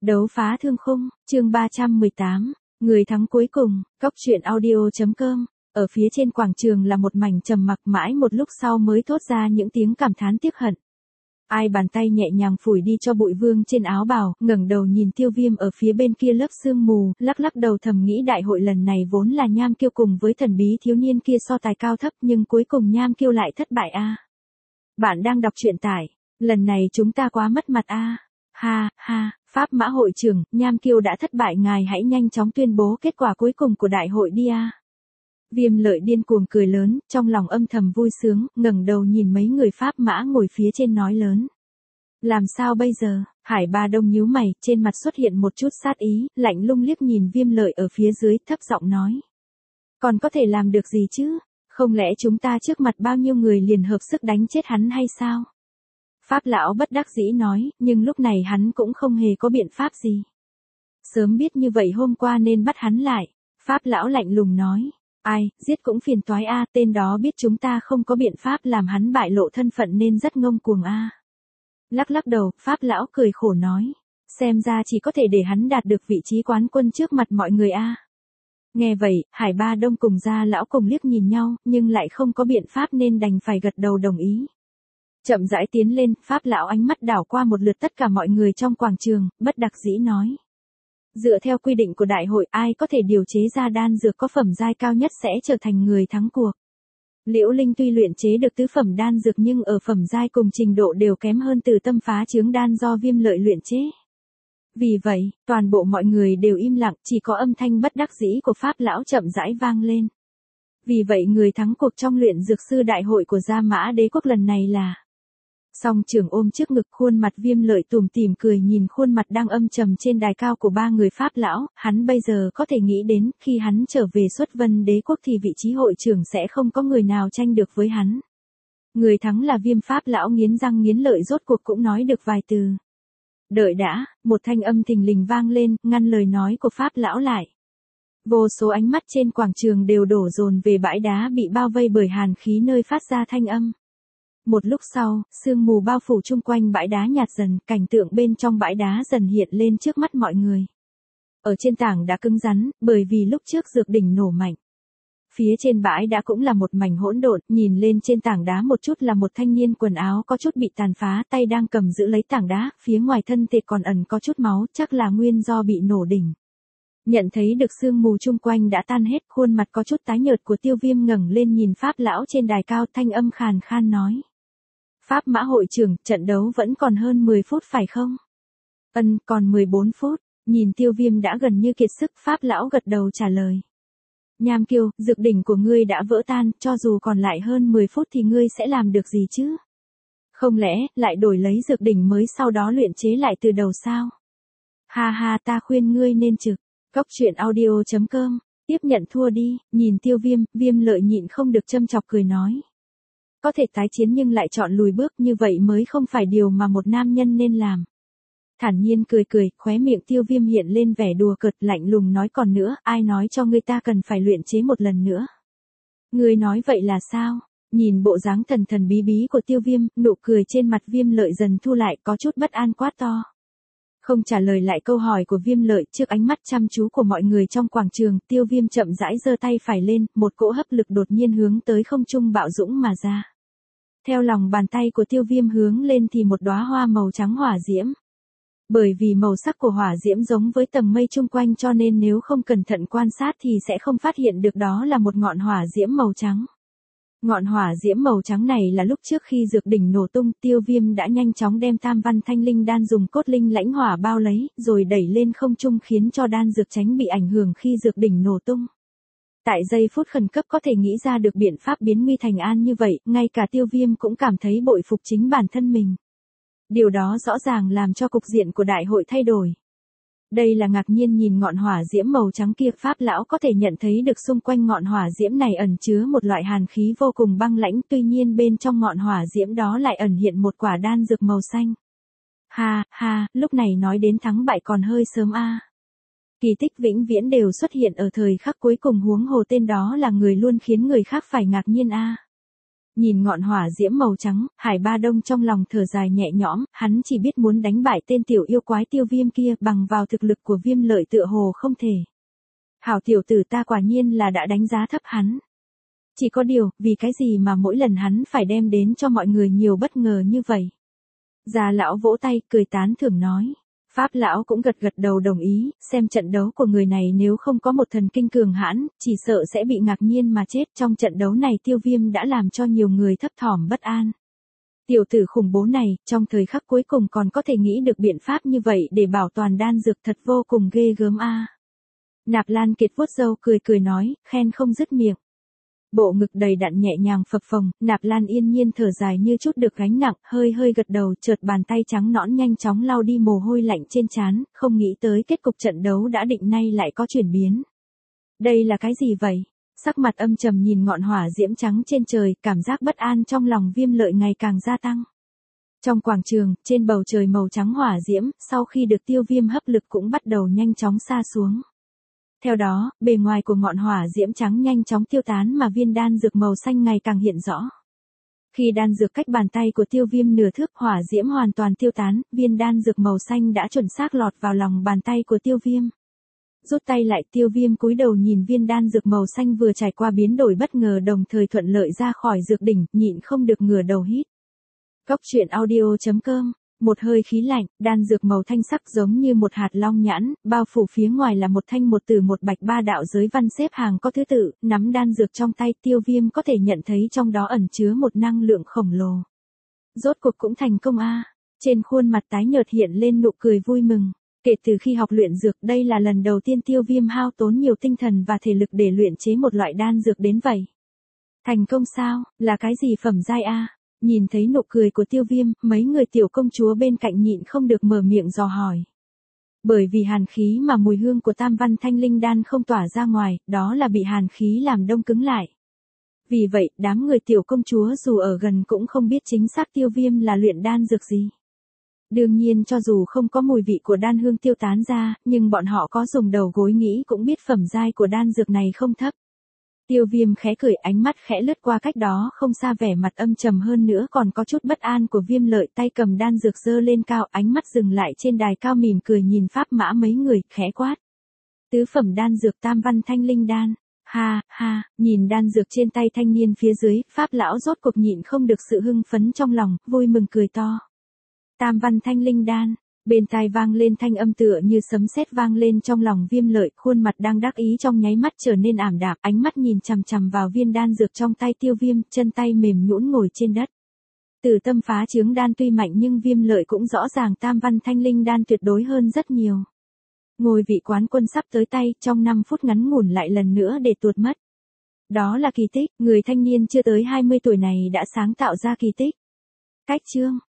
Đấu phá thương khung, chương 318, người thắng cuối cùng, Cóc truyện audio.com. Ở phía trên quảng trường là một mảnh trầm mặc, mãi một lúc sau mới thốt ra những tiếng cảm thán tiếc hận. Ai bàn tay nhẹ nhàng phủi đi cho bụi vương trên áo bào, ngẩng đầu nhìn Tiêu Viêm ở phía bên kia lớp sương mù, lắc lắc đầu thầm nghĩ đại hội lần này vốn là Nham Kiêu cùng với thần bí thiếu niên kia so tài cao thấp, nhưng cuối cùng Nham Kiêu lại thất bại a. Bạn đang đọc truyện tải, lần này chúng ta quá mất mặt a. Ha ha, Pháp Mã hội trưởng, Nham Kiêu đã thất bại, ngài hãy nhanh chóng tuyên bố kết quả cuối cùng của đại hội đi a. Viêm Lợi điên cuồng cười lớn, trong lòng âm thầm vui sướng, ngẩng đầu nhìn mấy người Pháp Mã ngồi phía trên nói lớn. Làm sao bây giờ? Hải Ba Đông nhíu mày, trên mặt xuất hiện một chút sát ý, lạnh lùng liếc nhìn Viêm Lợi ở phía dưới, thấp giọng nói. Còn có thể làm được gì chứ? Không lẽ chúng ta trước mặt bao nhiêu người liền hợp sức đánh chết hắn hay sao? Pháp lão bất đắc dĩ nói, nhưng lúc này hắn cũng không hề có biện pháp gì. Sớm biết như vậy hôm qua nên bắt hắn lại. Pháp lão lạnh lùng nói. Ai, giết cũng phiền toái a, tên đó biết chúng ta không có biện pháp làm hắn bại lộ thân phận nên rất ngông cuồng a. Lắc lắc đầu, Pháp lão cười khổ nói. Xem ra chỉ có thể để hắn đạt được vị trí quán quân trước mặt mọi người a. Nghe vậy, Hải Ba Đông cùng Gia lão cùng liếc nhìn nhau, nhưng lại không có biện pháp nên đành phải gật đầu đồng ý. Chậm rãi tiến lên, Pháp lão ánh mắt đảo qua một lượt tất cả mọi người trong quảng trường, bất đắc dĩ nói. Dựa theo quy định của đại hội, ai có thể điều chế ra đan dược có phẩm giai cao nhất sẽ trở thành người thắng cuộc. Liễu Linh tuy luyện chế được tứ phẩm đan dược nhưng ở phẩm giai cùng trình độ đều kém hơn Từ Tâm phá chướng đan do Viêm Lợi luyện chế. Vì vậy, toàn bộ mọi người đều im lặng, chỉ có âm thanh bất đắc dĩ của Pháp lão chậm rãi vang lên. Vì vậy người thắng cuộc trong luyện dược sư đại hội của Gia Mã Đế quốc lần này là. Song trưởng ôm trước ngực, khuôn mặt Viêm Lợi tủm tỉm cười nhìn khuôn mặt đang âm trầm trên đài cao của ba người Pháp lão, hắn bây giờ có thể nghĩ đến, khi hắn trở về Xuất Vân Đế quốc thì vị trí hội trưởng sẽ không có người nào tranh được với hắn. Người thắng là Viêm Pháp lão nghiến răng nghiến lợi rốt cuộc cũng nói được vài từ. Đợi đã, một thanh âm thình lình vang lên, ngăn lời nói của Pháp lão lại. Vô số ánh mắt trên quảng trường đều đổ dồn về bãi đá bị bao vây bởi hàn khí nơi phát ra thanh âm. Một lúc sau, sương mù bao phủ chung quanh bãi đá nhạt dần, cảnh tượng bên trong bãi đá dần hiện lên trước mắt mọi người. Ở trên tảng đá cứng rắn, bởi vì lúc trước dược đỉnh nổ mạnh. Phía trên bãi đá cũng là một mảnh hỗn độn, nhìn lên trên tảng đá một chút là một thanh niên quần áo có chút bị tàn phá, tay đang cầm giữ lấy tảng đá, phía ngoài thân thể còn ẩn có chút máu, chắc là nguyên do bị nổ đỉnh. Nhận thấy được sương mù chung quanh đã tan hết, khuôn mặt có chút tái nhợt của Tiêu Viêm ngẩng lên nhìn Pháp lão trên đài cao, thanh âm khàn khan nói. Pháp Mã hội trưởng, trận đấu vẫn còn hơn 10 phút phải không? Còn 14 phút, nhìn Tiêu Viêm đã gần như kiệt sức, Pháp lão gật đầu trả lời. Nham Kiêu, dược đỉnh của ngươi đã vỡ tan, cho dù còn lại hơn 10 phút thì ngươi sẽ làm được gì chứ? Không lẽ, lại đổi lấy dược đỉnh mới sau đó luyện chế lại từ đầu sao? Ha ha, ta khuyên ngươi nên trực. Cóc truyện audio.com, tiếp nhận thua đi, nhìn Tiêu Viêm, Viêm Lợi nhịn không được châm chọc cười nói. Có thể tái chiến nhưng lại chọn lùi bước, như vậy mới không phải điều mà một nam nhân nên làm. Thản nhiên cười cười, khóe miệng Tiêu Viêm hiện lên vẻ đùa cợt, lạnh lùng nói, còn nữa, ai nói cho ngươi ta cần phải luyện chế một lần nữa? Ngươi nói vậy là sao? Nhìn bộ dáng thần thần bí bí của Tiêu Viêm, nụ cười trên mặt Viêm Lợi dần thu lại, có chút bất an quát to. Không trả lời lại câu hỏi của Viêm Lợi, trước ánh mắt chăm chú của mọi người trong quảng trường, Tiêu Viêm chậm rãi giơ tay phải lên, một cỗ hấp lực đột nhiên hướng tới không trung bạo dũng mà ra. Theo lòng bàn tay của Tiêu Viêm hướng lên thì một đóa hoa màu trắng hỏa diễm. Bởi vì màu sắc của hỏa diễm giống với tầng mây chung quanh cho nên nếu không cẩn thận quan sát thì sẽ không phát hiện được đó là một ngọn hỏa diễm màu trắng. Ngọn hỏa diễm màu trắng này là lúc trước khi dược đỉnh nổ tung, Tiêu Viêm đã nhanh chóng đem Tam Văn Thanh Linh đan dùng cốt linh lãnh hỏa bao lấy, rồi đẩy lên không trung khiến cho đan dược tránh bị ảnh hưởng khi dược đỉnh nổ tung. Tại giây phút khẩn cấp có thể nghĩ ra được biện pháp biến nguy thành an như vậy, ngay cả Tiêu Viêm cũng cảm thấy bội phục chính bản thân mình. Điều đó rõ ràng làm cho cục diện của đại hội thay đổi. Đây là ngạc nhiên nhìn ngọn hỏa diễm màu trắng kia, Pháp lão có thể nhận thấy được xung quanh ngọn hỏa diễm này ẩn chứa một loại hàn khí vô cùng băng lãnh, tuy nhiên bên trong ngọn hỏa diễm đó lại ẩn hiện một quả đan dược màu xanh. Ha ha, lúc này nói đến thắng bại còn hơi sớm a. Kỳ tích vĩnh viễn đều xuất hiện ở thời khắc cuối cùng, huống hồ tên đó là người luôn khiến người khác phải ngạc nhiên a. Nhìn ngọn hỏa diễm màu trắng, Hải Ba Đông trong lòng thở dài nhẹ nhõm, hắn chỉ biết muốn đánh bại tên tiểu yêu quái Tiêu Viêm kia bằng vào thực lực của Viêm Lợi tựa hồ không thể. Hảo tiểu tử ta quả nhiên là đã đánh giá thấp hắn. Chỉ có điều, vì cái gì mà mỗi lần hắn phải đem đến cho mọi người nhiều bất ngờ như vậy? Già lão vỗ tay, cười tán thưởng nói. Pháp lão cũng gật gật đầu đồng ý, xem trận đấu của người này nếu không có một thần kinh cường hãn, chỉ sợ sẽ bị ngạc nhiên mà chết. Trong trận đấu này Tiêu Viêm đã làm cho nhiều người thấp thỏm bất an. Tiểu tử khủng bố này, trong thời khắc cuối cùng còn có thể nghĩ được biện pháp như vậy để bảo toàn đan dược thật vô cùng ghê gớm a. Nạp Lan Kiệt vuốt râu cười cười nói, khen không dứt miệng. Bộ ngực đầy đặn nhẹ nhàng phập phồng, Nạp Lan yên nhiên thở dài như chút được gánh nặng, hơi hơi gật đầu, chợt bàn tay trắng nõn nhanh chóng lau đi mồ hôi lạnh trên trán, không nghĩ tới kết cục trận đấu đã định nay lại có chuyển biến. Đây là cái gì vậy? Sắc mặt âm trầm nhìn ngọn hỏa diễm trắng trên trời, cảm giác bất an trong lòng Viêm Lợi ngày càng gia tăng. Trong quảng trường, trên bầu trời màu trắng hỏa diễm, sau khi được Tiêu Viêm hấp lực cũng bắt đầu nhanh chóng sa xuống. Theo đó, bề ngoài của ngọn hỏa diễm trắng nhanh chóng tiêu tán mà viên đan dược màu xanh ngày càng hiện rõ. Khi đan dược cách bàn tay của Tiêu Viêm nửa thước, hỏa diễm hoàn toàn tiêu tán, viên đan dược màu xanh đã chuẩn xác lọt vào lòng bàn tay của Tiêu Viêm. Rút tay lại, Tiêu Viêm cúi đầu nhìn viên đan dược màu xanh vừa trải qua biến đổi bất ngờ đồng thời thuận lợi ra khỏi dược đỉnh, nhịn không được ngửa đầu hít. Góc truyện audio.com. Một hơi khí lạnh, đan dược màu thanh sắc giống như một hạt long nhãn, bao phủ phía ngoài là một thanh một tử một bạch ba đạo giới văn xếp hàng có thứ tự, nắm đan dược trong tay Tiêu Viêm có thể nhận thấy trong đó ẩn chứa một năng lượng khổng lồ. Rốt cuộc cũng thành công a. Trên khuôn mặt tái nhợt hiện lên nụ cười vui mừng. Kể từ khi học luyện dược, đây là lần đầu tiên Tiêu Viêm hao tốn nhiều tinh thần và thể lực để luyện chế một loại đan dược đến vậy. Thành công sao, là cái gì phẩm giai a? Nhìn thấy nụ cười của Tiêu Viêm, mấy người tiểu công chúa bên cạnh nhịn không được mở miệng dò hỏi. Bởi vì hàn khí mà mùi hương của Tam Văn Thanh Linh Đan không tỏa ra ngoài, đó là bị hàn khí làm đông cứng lại. Vì vậy, đám người tiểu công chúa dù ở gần cũng không biết chính xác Tiêu Viêm là luyện đan dược gì. Đương nhiên cho dù không có mùi vị của đan hương tiêu tán ra, nhưng bọn họ có dùng đầu gối nghĩ cũng biết phẩm giai của đan dược này không thấp. Tiêu Viêm khẽ cười, ánh mắt khẽ lướt qua cách đó không xa, vẻ mặt âm trầm hơn nữa còn có chút bất an của Viêm Lợi, tay cầm đan dược giơ lên cao, ánh mắt dừng lại trên đài cao mỉm cười nhìn Pháp Mã mấy người, khẽ quát. Tứ phẩm đan dược Tam Văn Thanh Linh Đan. Ha, ha, nhìn đan dược trên tay thanh niên phía dưới, Pháp lão rốt cuộc nhịn không được sự hưng phấn trong lòng, vui mừng cười to. Tam Văn Thanh Linh Đan. Bên tai vang lên thanh âm tựa như sấm sét vang lên trong lòng Viêm Lợi, khuôn mặt đang đắc ý trong nháy mắt trở nên ảm đạm, ánh mắt nhìn chằm chằm vào viên đan dược trong tay Tiêu Viêm, chân tay mềm nhũn ngồi trên đất. Từ tâm phá chướng đan tuy mạnh nhưng Viêm Lợi cũng rõ ràng Tam Văn Thanh Linh Đan tuyệt đối hơn rất nhiều. Ngôi vị quán quân sắp tới tay, trong 5 phút ngắn ngủn lại lần nữa để tuột mất. Đó là kỳ tích, người thanh niên chưa tới 20 tuổi này đã sáng tạo ra kỳ tích. Cách chương